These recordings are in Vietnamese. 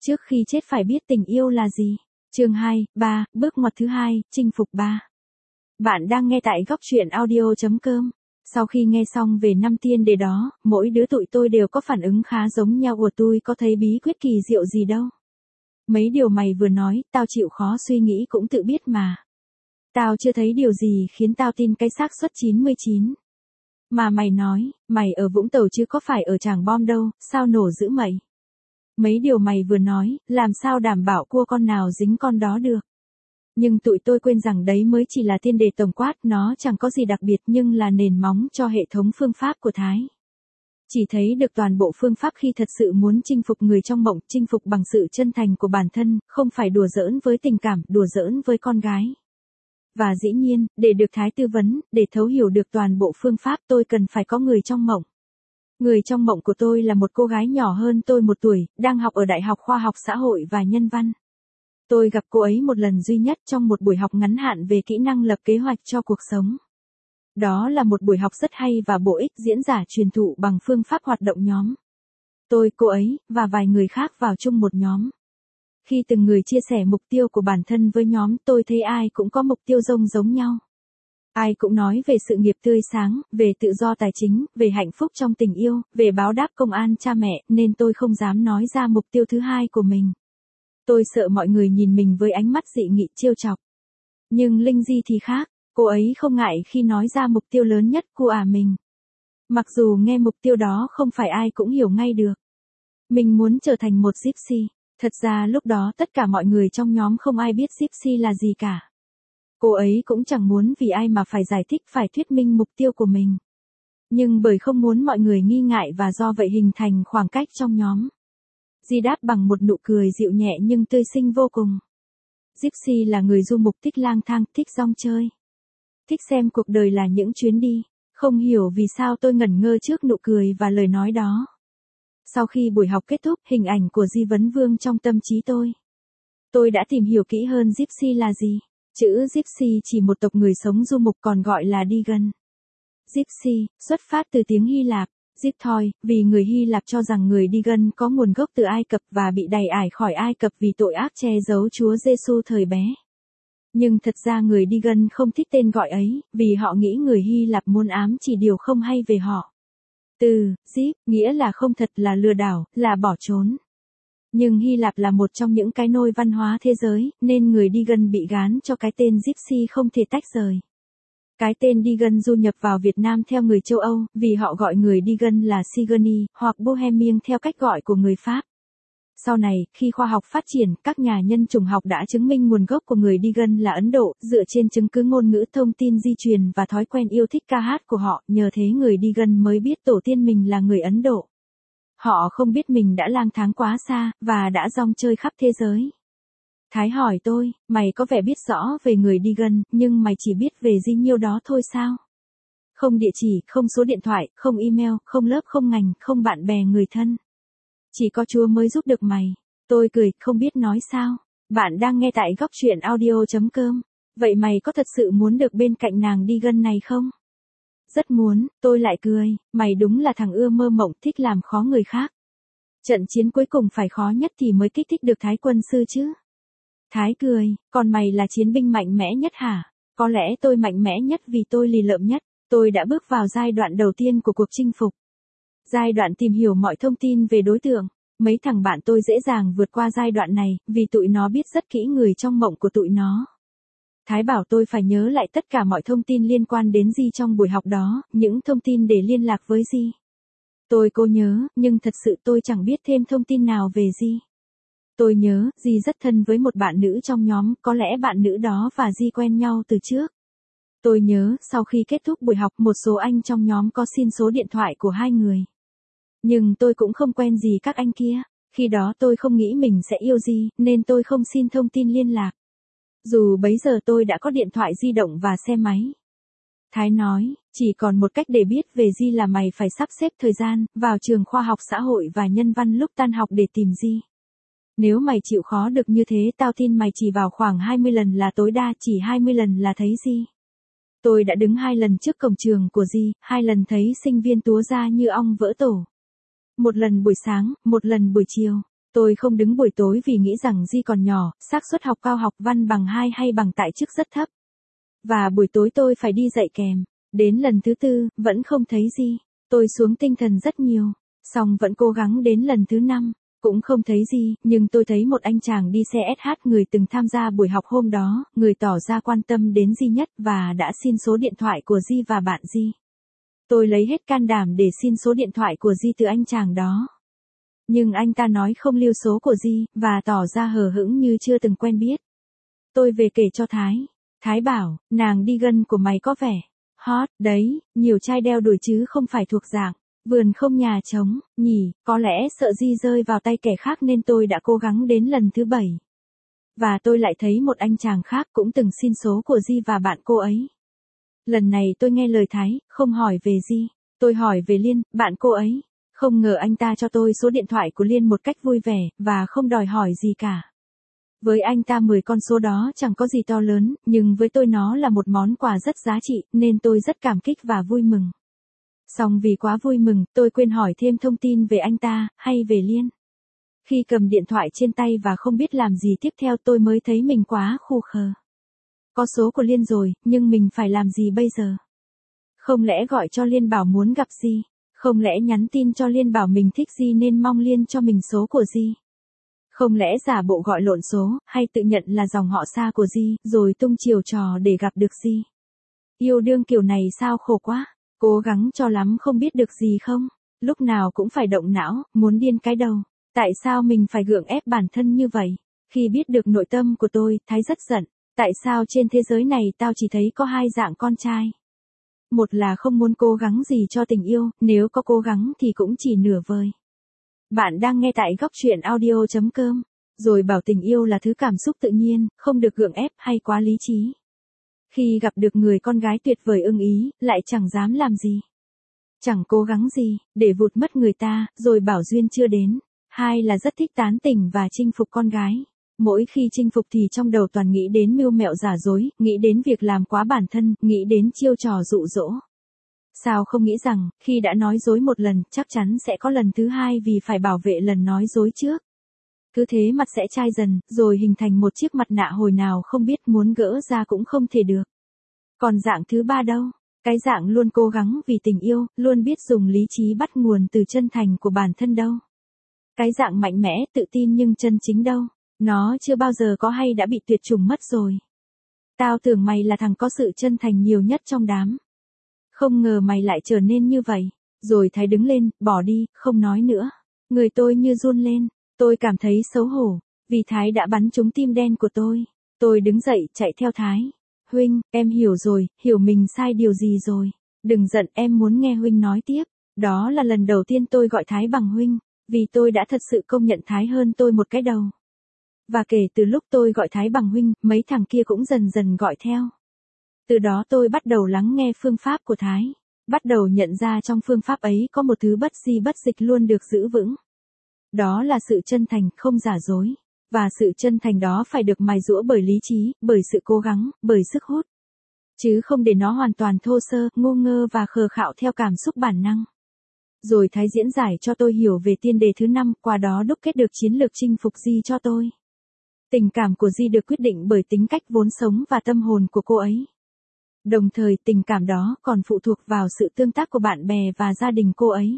Trước khi chết phải biết tình yêu là gì. Chương 2, 3, bước ngoặt thứ 2, chinh phục 3. Bạn đang nghe tại góc truyện audio.com. Sau khi nghe xong về 5 tiên đề đó, mỗi đứa tụi tôi đều có phản ứng khá giống nhau. Của tôi có thấy bí quyết kỳ diệu gì đâu. Mấy điều mày vừa nói, tao chịu khó suy nghĩ cũng tự biết mà. Tao chưa thấy điều gì khiến tao tin cái xác suất 99. Mà mày nói, mày ở Vũng Tàu chứ có phải ở Tràng Bom đâu, sao nổ dữ mày? Mấy điều mày vừa nói, làm sao đảm bảo cua con nào dính con đó được. Nhưng tụi tôi quên rằng đấy mới chỉ là tiên đề tổng quát, nó chẳng có gì đặc biệt nhưng là nền móng cho hệ thống phương pháp của Thái. Chỉ thấy được toàn bộ phương pháp khi thật sự muốn chinh phục người trong mộng, chinh phục bằng sự chân thành của bản thân, không phải đùa giỡn với tình cảm, đùa giỡn với con gái. Và dĩ nhiên, để được Thái tư vấn, để thấu hiểu được toàn bộ phương pháp tôi cần phải có người trong mộng. Người trong mộng của tôi là một cô gái nhỏ hơn tôi 1 tuổi, đang học ở Đại học Khoa học Xã hội và Nhân văn. Tôi gặp cô ấy một lần duy nhất trong một buổi học ngắn hạn về kỹ năng lập kế hoạch cho cuộc sống. Đó là một buổi học rất hay và bổ ích diễn giả truyền thụ bằng phương pháp hoạt động nhóm. Tôi, cô ấy, và vài người khác vào chung một nhóm. Khi từng người chia sẻ mục tiêu của bản thân với nhóm, tôi thấy ai cũng có mục tiêu giống nhau. Ai cũng nói về sự nghiệp tươi sáng, về tự do tài chính, về hạnh phúc trong tình yêu, về báo đáp công an cha mẹ, nên tôi không dám nói ra mục tiêu thứ hai của mình. Tôi sợ mọi người nhìn mình với ánh mắt dị nghị trêu chọc. Nhưng Linh Di thì khác, cô ấy không ngại khi nói ra mục tiêu lớn nhất của mình. Mặc dù nghe mục tiêu đó không phải ai cũng hiểu ngay được. Mình muốn trở thành một gypsy. Thật ra lúc đó tất cả mọi người trong nhóm không ai biết gypsy là gì cả. Cô ấy cũng chẳng muốn vì ai mà phải giải thích, phải thuyết minh mục tiêu của mình. Nhưng bởi không muốn mọi người nghi ngại và do vậy hình thành khoảng cách trong nhóm. Di đáp bằng một nụ cười dịu nhẹ nhưng tươi xinh vô cùng. Gypsy là người du mục thích lang thang, thích rong chơi. Thích xem cuộc đời là những chuyến đi. Không hiểu vì sao tôi ngẩn ngơ trước nụ cười và lời nói đó. Sau khi buổi học kết thúc, hình ảnh của Di vấn vương trong tâm trí tôi. Tôi đã tìm hiểu kỹ hơn Gypsy là gì. Chữ Gypsy chỉ một tộc người sống du mục còn gọi là Digan. Gypsy, xuất phát từ tiếng Hy Lạp, Gyptoi, vì người Hy Lạp cho rằng người Digan có nguồn gốc từ Ai Cập và bị đày ải khỏi Ai Cập vì tội ác che giấu Chúa Giêsu thời bé. Nhưng thật ra người Digan không thích tên gọi ấy, vì họ nghĩ người Hy Lạp muốn ám chỉ điều không hay về họ. Từ Gyp, nghĩa là không thật, là lừa đảo, là bỏ trốn. Nhưng Hy Lạp là một trong những cái nôi văn hóa thế giới, nên người Digan bị gán cho cái tên Gypsy không thể tách rời. Cái tên Digan du nhập vào Việt Nam theo người châu Âu, vì họ gọi người Digan là Sigoni, hoặc Bohemian theo cách gọi của người Pháp. Sau này, khi khoa học phát triển, các nhà nhân chủng học đã chứng minh nguồn gốc của người Digan là Ấn Độ, dựa trên chứng cứ ngôn ngữ, thông tin di truyền và thói quen yêu thích ca hát của họ, nhờ thế người Digan mới biết tổ tiên mình là người Ấn Độ. Họ không biết mình đã lang thang quá xa, và đã rong chơi khắp thế giới. Thái hỏi tôi, mày có vẻ biết rõ về người Digan, nhưng mày chỉ biết về di nhiêu đó thôi sao? Không địa chỉ, không số điện thoại, không email, không lớp, không ngành, không bạn bè người thân. Chỉ có Chúa mới giúp được mày. Tôi cười, không biết nói sao. Bạn đang nghe tại góc truyện audio.com. Vậy mày có thật sự muốn được bên cạnh nàng Digan này không? Rất muốn, tôi lại cười, mày đúng là thằng ưa mơ mộng, thích làm khó người khác. Trận chiến cuối cùng phải khó nhất thì mới kích thích được Thái quân sư chứ. Thái cười, còn mày là chiến binh mạnh mẽ nhất hả? Có lẽ tôi mạnh mẽ nhất vì tôi lì lợm nhất. Tôi đã bước vào giai đoạn đầu tiên của cuộc chinh phục. Giai đoạn tìm hiểu mọi thông tin về đối tượng. Mấy thằng bạn tôi dễ dàng vượt qua giai đoạn này, vì tụi nó biết rất kỹ người trong mộng của tụi nó. Thái bảo tôi phải nhớ lại tất cả mọi thông tin liên quan đến Di trong buổi học đó, những thông tin để liên lạc với Di. Tôi cố nhớ, nhưng thật sự tôi chẳng biết thêm thông tin nào về Di. Tôi nhớ, Di rất thân với một bạn nữ trong nhóm, có lẽ bạn nữ đó và Di quen nhau từ trước. Tôi nhớ, sau khi kết thúc buổi học, một số anh trong nhóm có xin số điện thoại của hai người. Nhưng tôi cũng không quen gì các anh kia. Khi đó tôi không nghĩ mình sẽ yêu Di, nên tôi không xin thông tin liên lạc. Dù bấy giờ tôi đã có điện thoại di động và xe máy. Thái nói, chỉ còn một cách để biết về Di là mày phải sắp xếp thời gian, vào trường khoa học xã hội và nhân văn lúc tan học để tìm Di. Nếu mày chịu khó được như thế, tao tin mày chỉ vào khoảng 20 lần là tối đa, chỉ 20 lần là thấy Di. Tôi đã đứng 2 lần trước cổng trường của Di, 2 lần thấy sinh viên túa ra như ong vỡ tổ. 1 lần buổi sáng, 1 lần buổi chiều. Tôi không đứng buổi tối vì nghĩ rằng Di còn nhỏ, xác suất học cao học văn bằng 2 hay bằng tại chức rất thấp. Và buổi tối tôi phải đi dạy kèm. Đến lần thứ 4, vẫn không thấy Di. Tôi xuống tinh thần rất nhiều. Xong vẫn cố gắng đến lần thứ 5. Cũng không thấy Di, nhưng tôi thấy một anh chàng đi xe SH người từng tham gia buổi học hôm đó, người tỏ ra quan tâm đến Di nhất và đã xin số điện thoại của Di và bạn Di. Tôi lấy hết can đảm để xin số điện thoại của Di từ anh chàng đó. Nhưng anh ta nói không lưu số của Di, và tỏ ra hờ hững như chưa từng quen biết. Tôi về kể cho Thái. Thái bảo, nàng đi gân của mày có vẻ hot, đấy, nhiều trai đeo đuổi chứ không phải thuộc dạng vườn không nhà trống, nhỉ, có lẽ sợ Di rơi vào tay kẻ khác nên tôi đã cố gắng đến lần thứ 7. Và tôi lại thấy một anh chàng khác cũng từng xin số của Di và bạn cô ấy. Lần này tôi nghe lời Thái, không hỏi về Di, tôi hỏi về Liên, bạn cô ấy. Không ngờ anh ta cho tôi số điện thoại của Liên một cách vui vẻ, và không đòi hỏi gì cả. Với anh ta 10 con số đó chẳng có gì to lớn, nhưng với tôi nó là một món quà rất giá trị, nên tôi rất cảm kích và vui mừng. Song vì quá vui mừng, tôi quên hỏi thêm thông tin về anh ta, hay về Liên. Khi cầm điện thoại trên tay và không biết làm gì tiếp theo tôi mới thấy mình quá khù khờ. Có số của Liên rồi, nhưng mình phải làm gì bây giờ? Không lẽ gọi cho Liên bảo muốn gặp Di? Không lẽ nhắn tin cho Liên bảo mình thích Di nên mong Liên cho mình số của Di? Không lẽ giả bộ gọi lộn số, hay tự nhận là dòng họ xa của Di, rồi tung chiều trò để gặp được Di? Yêu đương kiểu này sao khổ quá, cố gắng cho lắm không biết được gì không? Lúc nào cũng phải động não, muốn điên cái đầu. Tại sao mình phải gượng ép bản thân như vậy? Khi biết được nội tâm của tôi, Thái rất giận. Tại sao trên thế giới này tao chỉ thấy có 2 dạng con trai? Một là không muốn cố gắng gì cho tình yêu, nếu có cố gắng thì cũng chỉ nửa vời. Bạn đang nghe tại góc truyện audio.com. Rồi bảo tình yêu là thứ cảm xúc tự nhiên, không được gượng ép hay quá lý trí. Khi gặp được người con gái tuyệt vời ưng ý, lại chẳng dám làm gì. Chẳng cố gắng gì, để vụt mất người ta, rồi bảo duyên chưa đến. Hai là rất thích tán tỉnh và chinh phục con gái. Mỗi khi chinh phục thì trong đầu toàn nghĩ đến mưu mẹo giả dối, nghĩ đến việc làm quá bản thân, nghĩ đến chiêu trò dụ dỗ. Sao không nghĩ rằng, khi đã nói dối một lần, chắc chắn sẽ có lần thứ 2 vì phải bảo vệ lần nói dối trước. Cứ thế mặt sẽ chai dần, rồi hình thành một chiếc mặt nạ hồi nào không biết muốn gỡ ra cũng không thể được. Còn dạng thứ 3 đâu? Cái dạng luôn cố gắng vì tình yêu, luôn biết dùng lý trí bắt nguồn từ chân thành của bản thân đâu? Cái dạng mạnh mẽ, tự tin nhưng chân chính đâu? Nó chưa bao giờ có hay đã bị tuyệt chủng mất rồi. Tao tưởng mày là thằng có sự chân thành nhiều nhất trong đám. Không ngờ mày lại trở nên như vậy. Rồi Thái đứng lên, bỏ đi, không nói nữa. Người tôi như run lên. Tôi cảm thấy xấu hổ. Vì Thái đã bắn trúng tim đen của tôi. Tôi đứng dậy, chạy theo Thái. Huynh, em hiểu rồi, hiểu mình sai điều gì rồi. Đừng giận, em muốn nghe Huynh nói tiếp. Đó là lần đầu tiên tôi gọi Thái bằng Huynh. Vì tôi đã thật sự công nhận Thái hơn tôi một cái đầu. Và kể từ lúc tôi gọi Thái bằng Huynh, mấy thằng kia cũng dần dần gọi theo. Từ đó tôi bắt đầu lắng nghe phương pháp của Thái. Bắt đầu nhận ra trong phương pháp ấy có một thứ bất di bất dịch luôn được giữ vững. Đó là sự chân thành, không giả dối. Và sự chân thành đó phải được mài giũa bởi lý trí, bởi sự cố gắng, bởi sức hút. Chứ không để nó hoàn toàn thô sơ, ngu ngơ và khờ khạo theo cảm xúc bản năng. Rồi Thái diễn giải cho tôi hiểu về tiên đề thứ 5, qua đó đúc kết được chiến lược chinh phục Di cho tôi. Tình cảm của Di được quyết định bởi tính cách vốn sống và tâm hồn của cô ấy. Đồng thời tình cảm đó còn phụ thuộc vào sự tương tác của bạn bè và gia đình cô ấy.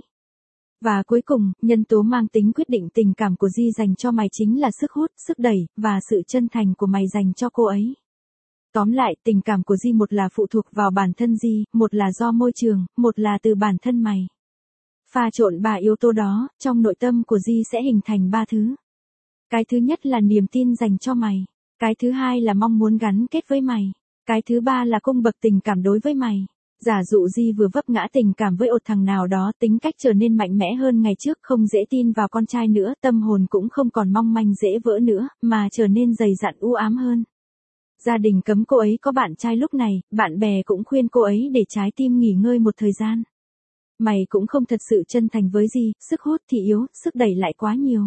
Và cuối cùng, nhân tố mang tính quyết định tình cảm của Di dành cho mày chính là sức hút, sức đẩy, và sự chân thành của mày dành cho cô ấy. Tóm lại, tình cảm của Di một là phụ thuộc vào bản thân Di, một là do môi trường, một là từ bản thân mày. Pha trộn 3 yếu tố đó, trong nội tâm của Di sẽ hình thành 3 thứ. Cái thứ nhất là niềm tin dành cho mày. Cái thứ hai là mong muốn gắn kết với mày. Cái thứ ba là cung bậc tình cảm đối với mày. Giả dụ Di vừa vấp ngã tình cảm với một thằng nào đó, tính cách trở nên mạnh mẽ hơn ngày trước, không dễ tin vào con trai nữa, tâm hồn cũng không còn mong manh dễ vỡ nữa, mà trở nên dày dặn u ám hơn. Gia đình cấm cô ấy có bạn trai lúc này, bạn bè cũng khuyên cô ấy để trái tim nghỉ ngơi một thời gian. Mày cũng không thật sự chân thành với Di, sức hút thì yếu, sức đẩy lại quá nhiều.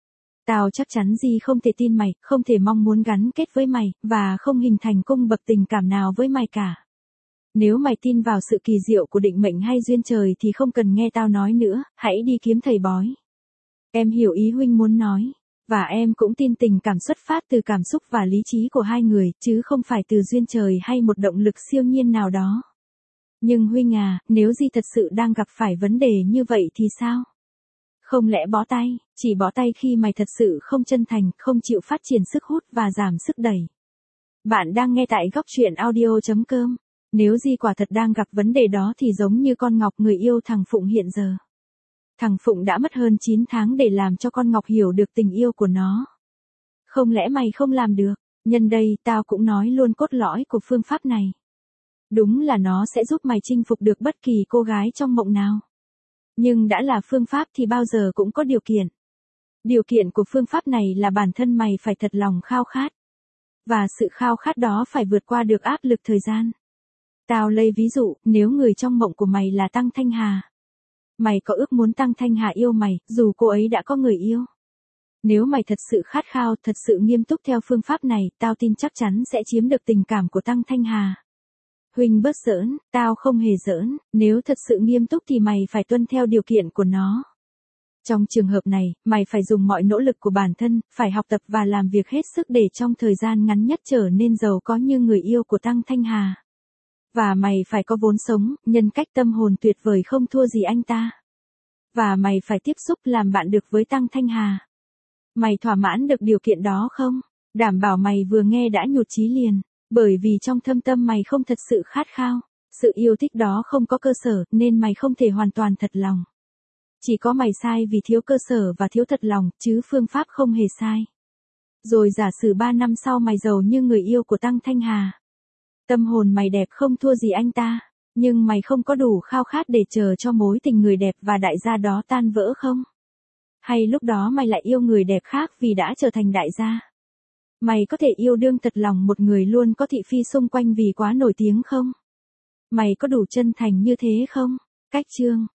Tao chắc chắn Di không thể tin mày, không thể mong muốn gắn kết với mày, và không hình thành cung bậc tình cảm nào với mày cả. Nếu mày tin vào sự kỳ diệu của định mệnh hay duyên trời thì không cần nghe tao nói nữa, hãy đi kiếm thầy bói. Em hiểu ý Huynh muốn nói. Và em cũng tin tình cảm xuất phát từ cảm xúc và lý trí của hai người, chứ không phải từ duyên trời hay một động lực siêu nhiên nào đó. Nhưng Huynh à, nếu Di thật sự đang gặp phải vấn đề như vậy thì sao? Không lẽ bó tay, chỉ bó tay khi mày thật sự không chân thành, không chịu phát triển sức hút và giảm sức đẩy. Bạn đang nghe tại góc truyện audio.com. Nếu Di quả thật đang gặp vấn đề đó thì giống như con Ngọc người yêu thằng Phụng hiện giờ. Thằng Phụng đã mất hơn 9 tháng để làm cho con Ngọc hiểu được tình yêu của nó. Không lẽ mày không làm được? Nhân đây, tao cũng nói luôn cốt lõi của phương pháp này. Đúng là nó sẽ giúp mày chinh phục được bất kỳ cô gái trong mộng nào. Nhưng đã là phương pháp thì bao giờ cũng có điều kiện. Điều kiện của phương pháp này là bản thân mày phải thật lòng khao khát. Và sự khao khát đó phải vượt qua được áp lực thời gian. Tao lấy ví dụ, nếu người trong mộng của mày là Tăng Thanh Hà. Mày có ước muốn Tăng Thanh Hà yêu mày, dù cô ấy đã có người yêu. Nếu mày thật sự khát khao, thật sự nghiêm túc theo phương pháp này, tao tin chắc chắn sẽ chiếm được tình cảm của Tăng Thanh Hà. Huynh bớt giỡn, tao không hề giỡn, nếu thật sự nghiêm túc thì mày phải tuân theo điều kiện của nó. Trong trường hợp này, mày phải dùng mọi nỗ lực của bản thân, phải học tập và làm việc hết sức để trong thời gian ngắn nhất trở nên giàu có như người yêu của Tăng Thanh Hà. Và mày phải có vốn sống, nhân cách tâm hồn tuyệt vời không thua gì anh ta. Và mày phải tiếp xúc làm bạn được với Tăng Thanh Hà. Mày thỏa mãn được điều kiện đó không? Đảm bảo mày vừa nghe đã nhụt chí liền. Bởi vì trong thâm tâm mày không thật sự khát khao. Sự yêu thích đó không có cơ sở nên mày không thể hoàn toàn thật lòng. Chỉ có mày sai vì thiếu cơ sở và thiếu thật lòng, chứ phương pháp không hề sai. Rồi giả sử 3 năm sau mày giàu như người yêu của Tăng Thanh Hà. Tâm hồn mày đẹp không thua gì anh ta, nhưng mày không có đủ khao khát để chờ cho mối tình người đẹp và đại gia đó tan vỡ không? Hay lúc đó mày lại yêu người đẹp khác vì đã trở thành đại gia? Mày có thể yêu đương thật lòng một người luôn có thị phi xung quanh vì quá nổi tiếng không? Mày có đủ chân thành như thế không? Cách chương